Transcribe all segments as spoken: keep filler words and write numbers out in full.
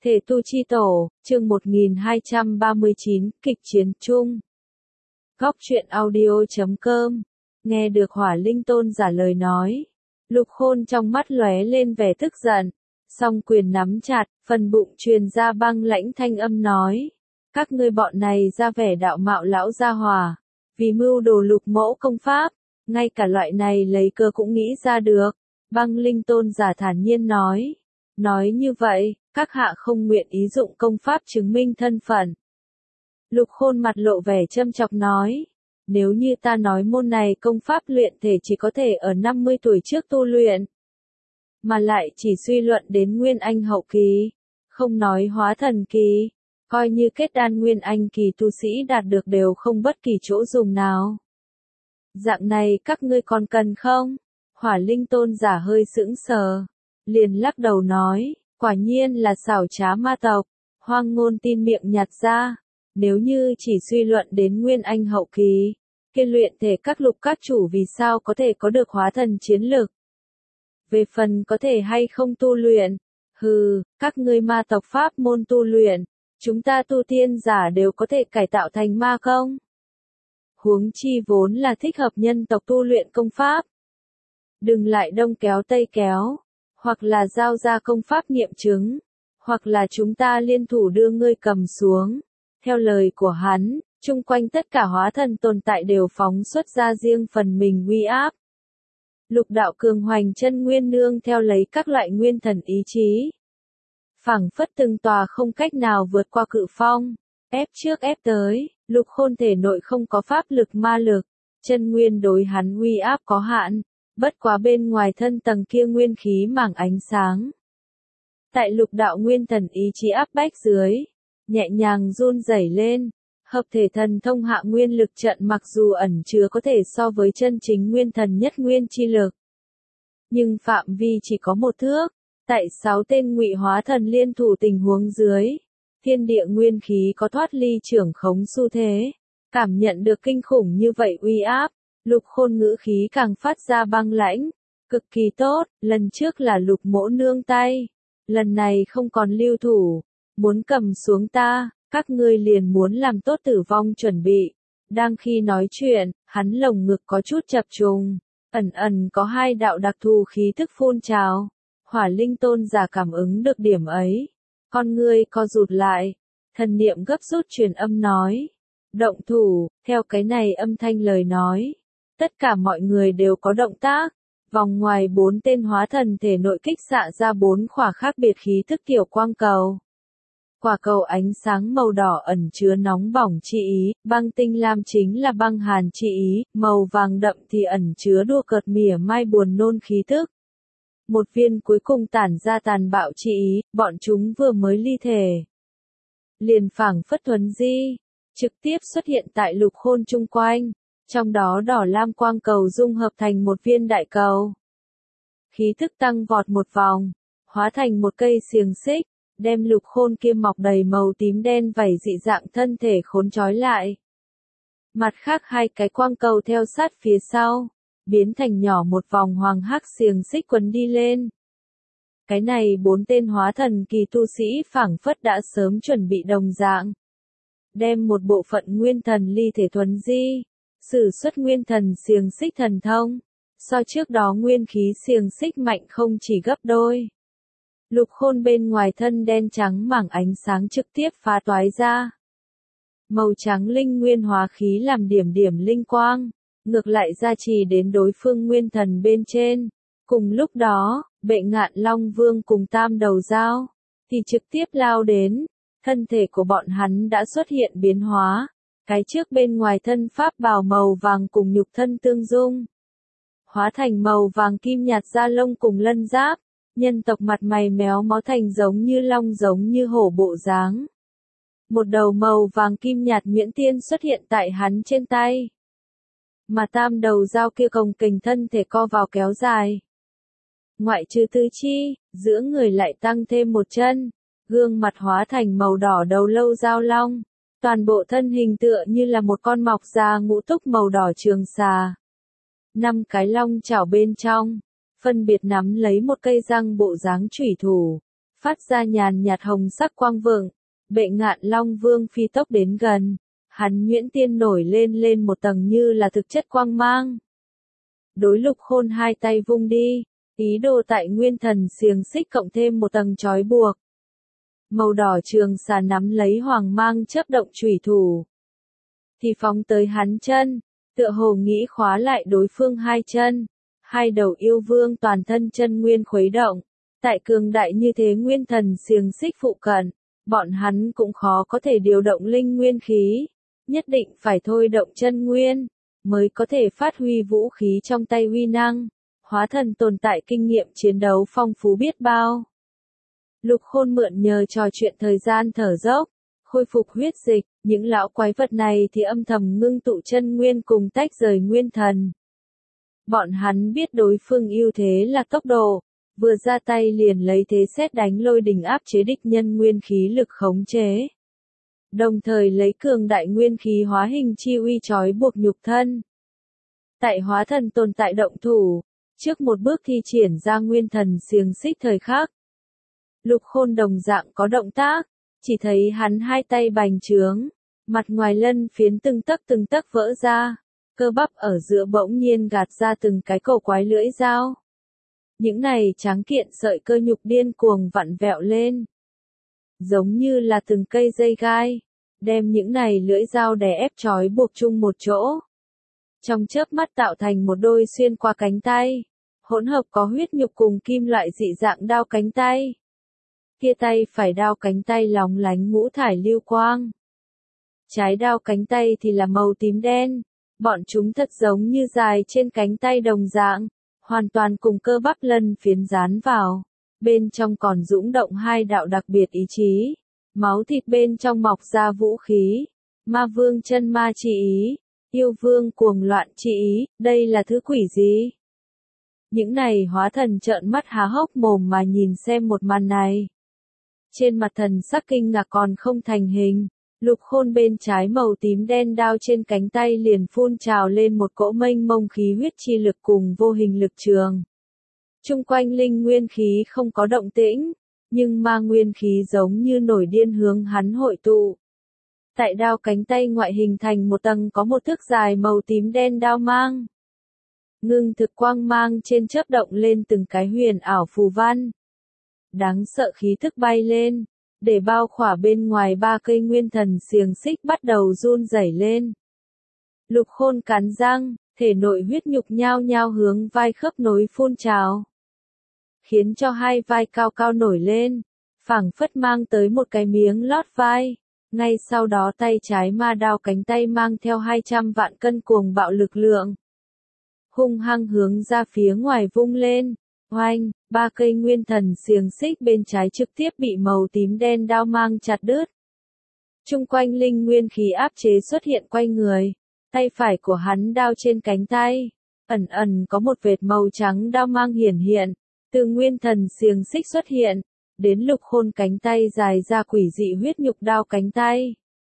Thể tu chi tổ, chương một nghìn hai trăm ba mươi chín, kịch chiến chung. Góc truyện audio chấm com. Nghe được Hỏa Linh Tôn giả lời nói, Lục Khôn trong mắt lóe lên vẻ tức giận, song quyền nắm chặt, phần bụng truyền ra băng lãnh thanh âm nói: các ngươi bọn này ra vẻ đạo mạo lão gia hỏa, vì mưu đồ Lục mẫu công pháp, ngay cả loại này lấy cơ cũng nghĩ ra được. Băng Linh Tôn giả thản nhiên nói. Nói như vậy, các hạ không nguyện ý dụng công pháp chứng minh thân phận. Lục Khôn mặt lộ vẻ châm chọc nói, nếu như ta nói môn này công pháp luyện thể chỉ có thể ở năm mươi tuổi trước tu luyện, mà lại chỉ suy luận đến Nguyên Anh hậu kỳ, không nói hóa thần kỳ, coi như kết đan Nguyên Anh kỳ tu sĩ đạt được đều không bất kỳ chỗ dùng nào. Dạng này các ngươi còn cần không? Hỏa Linh Tôn giả hơi sững sờ, liền lắc đầu nói, quả nhiên là xảo trá ma tộc. Hoang Ngôn tin miệng nhặt ra, nếu như chỉ suy luận đến Nguyên Anh hậu kỳ, kia luyện thể các lục các chủ vì sao có thể có được hóa thần chiến lực? Về phần có thể hay không tu luyện, hừ, các ngươi ma tộc pháp môn tu luyện, chúng ta tu tiên giả đều có thể cải tạo thành ma công. Huống chi vốn là thích hợp nhân tộc tu luyện công pháp. Đừng lại đông kéo tây kéo, hoặc là giao ra công pháp nghiệm chứng, hoặc là chúng ta liên thủ đưa ngươi cầm xuống. Theo lời của hắn, chung quanh tất cả hóa thần tồn tại đều phóng xuất ra riêng phần mình uy áp. Lục đạo cường hoành chân nguyên nương theo lấy các loại nguyên thần ý chí, phảng phất từng tòa không cách nào vượt qua cự phong, ép trước ép tới. Lục Khôn thể nội không có pháp lực ma lực, chân nguyên đối hắn uy áp có hạn, bất quá bên ngoài thân tầng kia nguyên khí mảng ánh sáng. Tại lục đạo nguyên thần ý chí áp bách dưới, nhẹ nhàng run rẩy lên, hợp thể thần thông hạ nguyên lực trận mặc dù ẩn chứa có thể so với chân chính nguyên thần nhất nguyên chi lực, nhưng phạm vi chỉ có một thước. Tại sáu tên ngụy hóa thần liên thủ tình huống dưới, thiên địa nguyên khí có thoát ly trưởng khống xu thế, cảm nhận được kinh khủng như vậy uy áp, Lục Khôn ngữ khí càng phát ra băng lãnh, cực kỳ tốt. Lần trước là Lục mỗ nương tay, lần này không còn lưu thủ, muốn cầm xuống ta, các ngươi liền muốn làm tốt tử vong chuẩn bị. Đang khi nói chuyện, hắn lồng ngực có chút chập trùng, ẩn ẩn có hai đạo đặc thù khí thức phun trào. Hỏa Linh Tôn giả cảm ứng được điểm ấy, con ngươi co rụt lại, thần niệm gấp rút truyền âm nói, động thủ. Theo cái này âm thanh lời nói, tất cả mọi người đều có động tác, vòng ngoài bốn tên hóa thần thể nội kích xạ ra bốn khỏa khác biệt khí thức tiểu quang cầu. Quả cầu ánh sáng màu đỏ ẩn chứa nóng bỏng chi ý, băng tinh lam chính là băng hàn chi ý, màu vàng đậm thì ẩn chứa đua cợt mỉa mai buồn nôn khí thức. Một viên cuối cùng tản ra tàn bạo chi ý, bọn chúng vừa mới ly thể, liền phảng phất thuần di, trực tiếp xuất hiện tại Lục Khôn chung quanh, trong đó đỏ lam quang cầu dung hợp thành một viên đại cầu. Khí thức tăng vọt một vòng, hóa thành một cây xiềng xích, đem Lục Khôn kia mọc đầy màu tím đen vảy dị dạng thân thể khốn trói lại. Mặt khác hai cái quang cầu theo sát phía sau, biến thành nhỏ một vòng hoàng hắc xiềng xích quấn đi lên. Cái này bốn tên hóa thần kỳ tu sĩ phảng phất đã sớm chuẩn bị đồng dạng, đem một bộ phận nguyên thần ly thể thuần di, sử xuất nguyên thần xiềng xích thần thông, so trước đó nguyên khí xiềng xích mạnh không chỉ gấp đôi. Lục Khôn bên ngoài thân đen trắng mảng ánh sáng trực tiếp phá toái ra. Màu trắng linh nguyên hóa khí làm điểm điểm linh quang, ngược lại gia trì đến đối phương nguyên thần bên trên. Cùng lúc đó, Bệ Ngạn Long Vương cùng Tam Đầu Dao thì trực tiếp lao đến, thân thể của bọn hắn đã xuất hiện biến hóa, cái trước bên ngoài thân pháp bào màu vàng cùng nhục thân tương dung, hóa thành màu vàng kim nhạt da lông cùng lân giáp, nhân tộc mặt mày méo mó thành giống như long giống như hổ bộ dáng. Một đầu màu vàng kim nhạt nhuyễn tiên xuất hiện tại hắn trên tay, mà Tam Đầu Dao kia cồng kềnh thân thể co vào kéo dài. Ngoại trừ tứ chi, giữa người lại tăng thêm một chân, gương mặt hóa thành màu đỏ đầu lâu dao long, toàn bộ thân hình tựa như là một con mọc ra ngũ túc màu đỏ trường xà. Năm cái long chảo bên trong, phân biệt nắm lấy một cây răng bộ dáng chủy thủ, phát ra nhàn nhạt hồng sắc quang vượng. Bệ Ngạn Long Vương phi tốc đến gần, hắn nhuyễn tiên nổi lên lên một tầng như là thực chất quang mang. Đối Lục Khôn hai tay vung đi, ý đồ tại nguyên thần xiềng xích cộng thêm một tầng trói buộc. Màu đỏ trường xà nắm lấy hoàng mang chớp động chủy thủ, thì phóng tới hắn chân, tựa hồ nghĩ khóa lại đối phương hai chân. Hai đầu yêu vương toàn thân chân nguyên khuấy động, tại cường đại như thế nguyên thần xiềng xích phụ cận, bọn hắn cũng khó có thể điều động linh nguyên khí, nhất định phải thôi động chân nguyên, mới có thể phát huy vũ khí trong tay uy năng. Hóa thần tồn tại kinh nghiệm chiến đấu phong phú biết bao. Lục Khôn mượn nhờ trò chuyện thời gian thở dốc, khôi phục huyết dịch, những lão quái vật này thì âm thầm ngưng tụ chân nguyên cùng tách rời nguyên thần. Bọn hắn biết đối phương ưu thế là tốc độ, vừa ra tay liền lấy thế sét đánh lôi đình áp chế địch nhân nguyên khí lực khống chế. Đồng thời lấy cường đại nguyên khí hóa hình chi uy trói buộc nhục thân. Tại hóa thần tồn tại động thủ, trước một bước thi triển ra nguyên thần xiềng xích thời khắc. Lục Khôn đồng dạng có động tác, chỉ thấy hắn hai tay bành trướng, mặt ngoài lân phiến từng tấc từng tấc vỡ ra, cơ bắp ở giữa bỗng nhiên gạt ra từng cái cổ quái lưỡi dao. Những này tráng kiện sợi cơ nhục điên cuồng vặn vẹo lên, giống như là từng cây dây gai, đem những này lưỡi dao đè ép trói buộc chung một chỗ. Trong chớp mắt tạo thành một đôi xuyên qua cánh tay, hỗn hợp có huyết nhục cùng kim loại dị dạng đao cánh tay. Kia tay phải đao cánh tay lóng lánh ngũ thải lưu quang. Trái đao cánh tay thì là màu tím đen, bọn chúng thật giống như dài trên cánh tay đồng dạng, hoàn toàn cùng cơ bắp lân phiến dán vào. Bên trong còn dũng động hai đạo đặc biệt ý chí, máu thịt bên trong mọc ra vũ khí, ma vương chân ma chi ý, yêu vương cuồng loạn chi ý, đây là thứ quỷ gì? Những này hóa thần trợn mắt há hốc mồm mà nhìn xem một màn này. Trên mặt thần sắc kinh ngạc còn không thành hình, Lục Khôn bên trái màu tím đen đao trên cánh tay liền phun trào lên một cỗ mênh mông khí huyết chi lực cùng vô hình lực trường. Trung quanh linh nguyên khí không có động tĩnh, nhưng ma nguyên khí giống như nổi điên hướng hắn hội tụ. Tại đao cánh tay ngoại hình thành một tầng có một thước dài màu tím đen đao mang. Ngưng thực quang mang trên chớp động lên từng cái huyền ảo phù văn. Đáng sợ khí thức bay lên, để bao khỏa bên ngoài ba cây nguyên thần xiềng xích bắt đầu run rẩy lên. Lục Khôn cắn răng, thể nội huyết nhục nhao nhao hướng vai khớp nối phun trào, khiến cho hai vai cao cao nổi lên, phảng phất mang tới một cái miếng lót vai. Ngay sau đó tay trái ma đao cánh tay mang theo hai trăm vạn cân cuồng bạo lực lượng, hung hăng hướng ra phía ngoài vung lên. Oanh, ba cây nguyên thần xiềng xích bên trái trực tiếp bị màu tím đen đao mang chặt đứt. Trung quanh linh nguyên khí áp chế xuất hiện quanh người, tay phải của hắn đao trên cánh tay, ẩn ẩn có một vệt màu trắng đao mang hiển hiện, từ nguyên thần xiềng xích xuất hiện, đến Lục Khôn cánh tay dài ra quỷ dị huyết nhục đao cánh tay.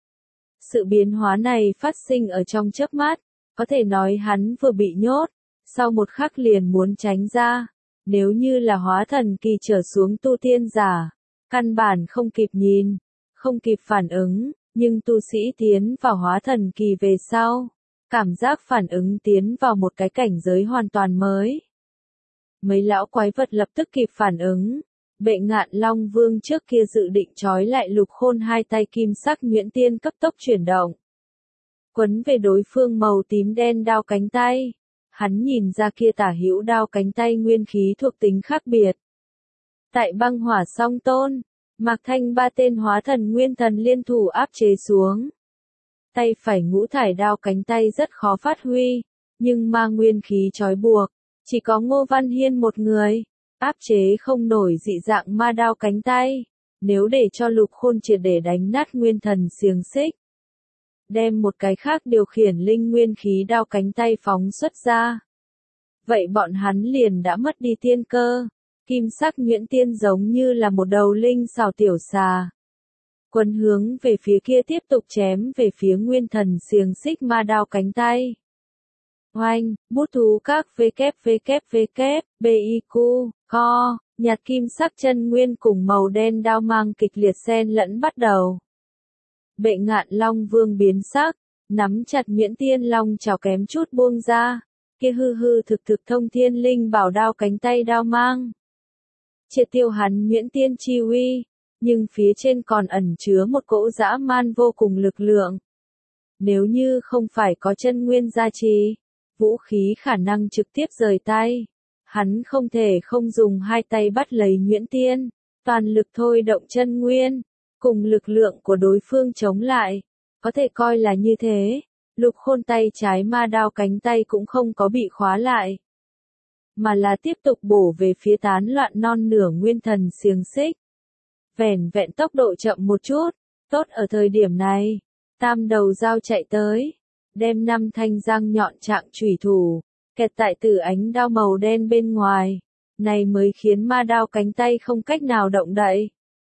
Sự biến hóa này phát sinh ở trong chớp mắt, có thể nói hắn vừa bị nhốt, sau một khắc liền muốn tránh ra. Nếu như là hóa thần kỳ trở xuống tu tiên giả, căn bản không kịp nhìn, không kịp phản ứng, nhưng tu sĩ tiến vào hóa thần kỳ về sau, cảm giác phản ứng tiến vào một cái cảnh giới hoàn toàn mới. Mấy lão quái vật lập tức kịp phản ứng, Bệ Ngạn Long Vương trước kia dự định trói lại Lục Khôn hai tay kim sắc nhuyễn tiên cấp tốc chuyển động, quấn về đối phương màu tím đen đao cánh tay. Hắn nhìn ra kia tả hữu đao cánh tay nguyên khí thuộc tính khác biệt. Tại băng hỏa song tôn, Mạc Thanh ba tên hóa thần nguyên thần liên thủ áp chế xuống. Tay phải ngũ thải đao cánh tay rất khó phát huy, nhưng ma nguyên khí trói buộc, chỉ có Ngô Văn Hiên một người, áp chế không nổi dị dạng ma đao cánh tay. Nếu để cho Lục Khôn triệt để đánh nát nguyên thần xiềng xích, đem một cái khác điều khiển linh nguyên khí đao cánh tay phóng xuất ra, vậy bọn hắn liền đã mất đi tiên cơ. Kim sắc nhuyễn tiên giống như là một đầu linh xào tiểu xà, quấn hướng về phía kia tiếp tục chém về phía nguyên thần xiềng xích ma đao cánh tay. Oanh, bút thú các vê kép vê kép vê kép, bê i quy, co, nhạt kim sắc chân nguyên cùng màu đen đao mang kịch liệt xen lẫn bắt đầu. Bệ Ngạn Long Vương biến sắc, nắm chặt Nguyễn Tiên Long chảo kém chút buông ra, kia hư hư thực thực thông thiên linh bảo đao cánh tay đao mang. Triệt tiêu hắn Nguyễn Tiên chi uy, nhưng phía trên còn ẩn chứa một cỗ dã man vô cùng lực lượng. Nếu như không phải có chân nguyên gia trì, vũ khí khả năng trực tiếp rời tay. Hắn không thể không dùng hai tay bắt lấy Nguyễn Tiên, toàn lực thôi động chân nguyên, cùng lực lượng của đối phương chống lại. Có thể coi là như thế, Lục Khôn tay trái ma đao cánh tay cũng không có bị khóa lại, mà là tiếp tục bổ về phía tán loạn non nửa nguyên thần xiềng xích. Vẻn vẹn tốc độ chậm một chút, tốt ở thời điểm này, tam đầu dao chạy tới, đem năm thanh răng nhọn trạng chủy thủ, kẹt tại tử ánh đao màu đen bên ngoài, này mới khiến ma đao cánh tay không cách nào động đậy.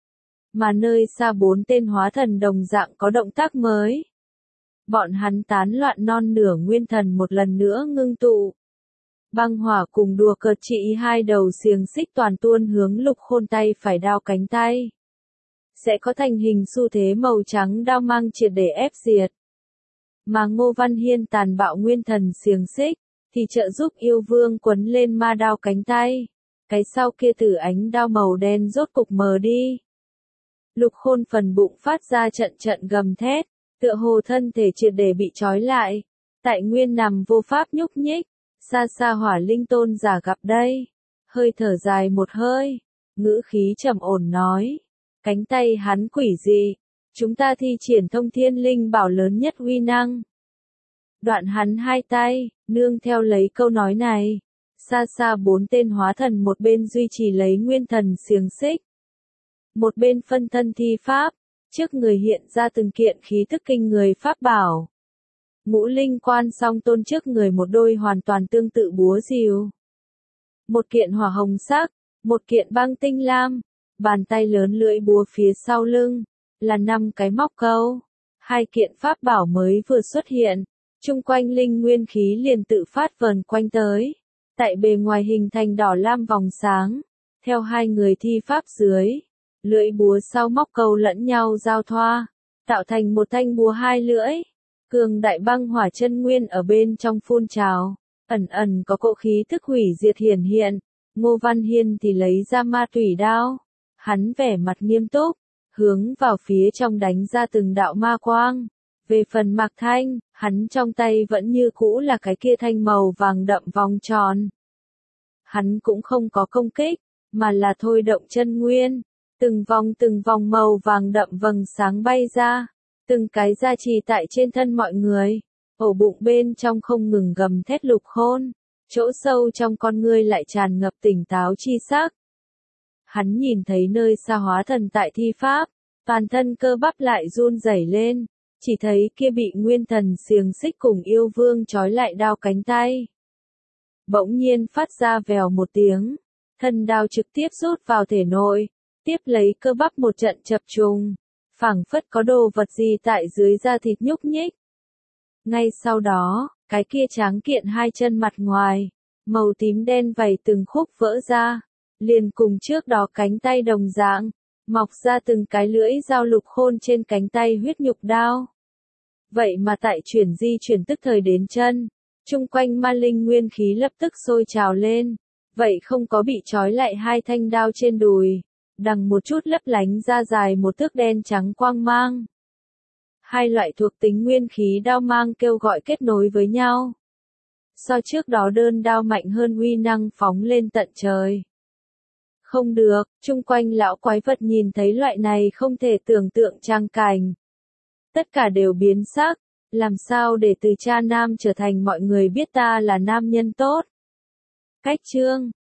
Mà nơi xa bốn tên hóa thần đồng dạng có động tác mới. Bọn hắn tán loạn non nửa nguyên thần một lần nữa ngưng tụ. Băng hỏa cùng đùa cợt chỉ hai đầu xiềng xích toàn tuôn hướng Lục Khôn tay phải đao cánh tay. Sẽ có thành hình xu thế màu trắng đao mang triệt để ép diệt. Mà Ngô Văn Hiên tàn bạo nguyên thần xiềng xích, thì trợ giúp yêu vương quấn lên ma đao cánh tay. Cái sau kia tử ánh đao màu đen rốt cục mờ đi. Lục Khôn phần bụng phát ra trận trận gầm thét, tựa hồ thân thể triệt để bị trói lại. Tại nguyên nằm vô pháp nhúc nhích, xa xa Hỏa Linh Tôn giả gặp đây. Hơi thở dài một hơi, ngữ khí trầm ổn nói. Cánh tay hắn quỷ dị, chúng ta thi triển thông thiên linh bảo lớn nhất uy năng. Đoạn hắn hai tay, nương theo lấy câu nói này. Xa xa bốn tên hóa thần một bên duy trì lấy nguyên thần xiềng xích. Một bên phân thân thi pháp, trước người hiện ra từng kiện khí thức kinh người pháp bảo. Ngũ linh quan song tôn trước người một đôi hoàn toàn tương tự búa rìu. Một kiện hỏa hồng sắc, một kiện băng tinh lam, bàn tay lớn lưỡi búa phía sau lưng, là năm cái móc câu. Hai kiện pháp bảo mới vừa xuất hiện, chung quanh linh nguyên khí liền tự phát vờn quanh tới. Tại bề ngoài hình thành đỏ lam vòng sáng, theo hai người thi pháp dưới. Lưỡi búa sau móc câu lẫn nhau giao thoa, tạo thành một thanh búa hai lưỡi. Cường đại băng hỏa chân nguyên ở bên trong phun trào, ẩn ẩn có cỗ khí thức hủy diệt hiển hiện. Ngô Văn Hiên thì lấy ra ma thủy đao, hắn vẻ mặt nghiêm túc, hướng vào phía trong đánh ra từng đạo ma quang. Về phần Mạc Thanh, hắn trong tay vẫn như cũ là cái kia thanh màu vàng đậm vòng tròn. Hắn cũng không có công kích, mà là thôi động chân nguyên. Từng vòng từng vòng màu vàng đậm vầng sáng bay ra, từng cái gia trì tại trên thân mọi người, ổ bụng bên trong không ngừng gầm thét Lục Khôn, chỗ sâu trong con ngươi lại tràn ngập tỉnh táo chi sắc. Hắn nhìn thấy nơi xa hóa thần tại thi pháp, toàn thân cơ bắp lại run rẩy lên, chỉ thấy kia bị nguyên thần xiềng xích cùng yêu vương trói lại đao cánh tay. Bỗng nhiên phát ra vèo một tiếng, thân đao trực tiếp rút vào thể nội. Tiếp lấy cơ bắp một trận chập trùng, phảng phất có đồ vật gì tại dưới da thịt nhúc nhích. Ngay sau đó, cái kia tráng kiện hai chân mặt ngoài, màu tím đen vảy từng khúc vỡ ra, liền cùng trước đó cánh tay đồng dạng, mọc ra từng cái lưỡi dao Lục Khôn trên cánh tay huyết nhục đao. Vậy mà tại chuyển di chuyển tức thời đến chân, chung quanh ma linh nguyên khí lập tức sôi trào lên, vậy không có bị trói lại hai thanh đao trên đùi. Đằng một chút lấp lánh ra dài một thước đen trắng quang mang. Hai loại thuộc tính nguyên khí đao mang kêu gọi kết nối với nhau. So trước đó đơn đao mạnh hơn uy năng phóng lên tận trời. Không được, chung quanh lão quái vật nhìn thấy loại này không thể tưởng tượng trang cảnh. Tất cả đều biến sắc, làm sao để từ cha nam trở thành mọi người biết ta là nam nhân tốt. Cách chương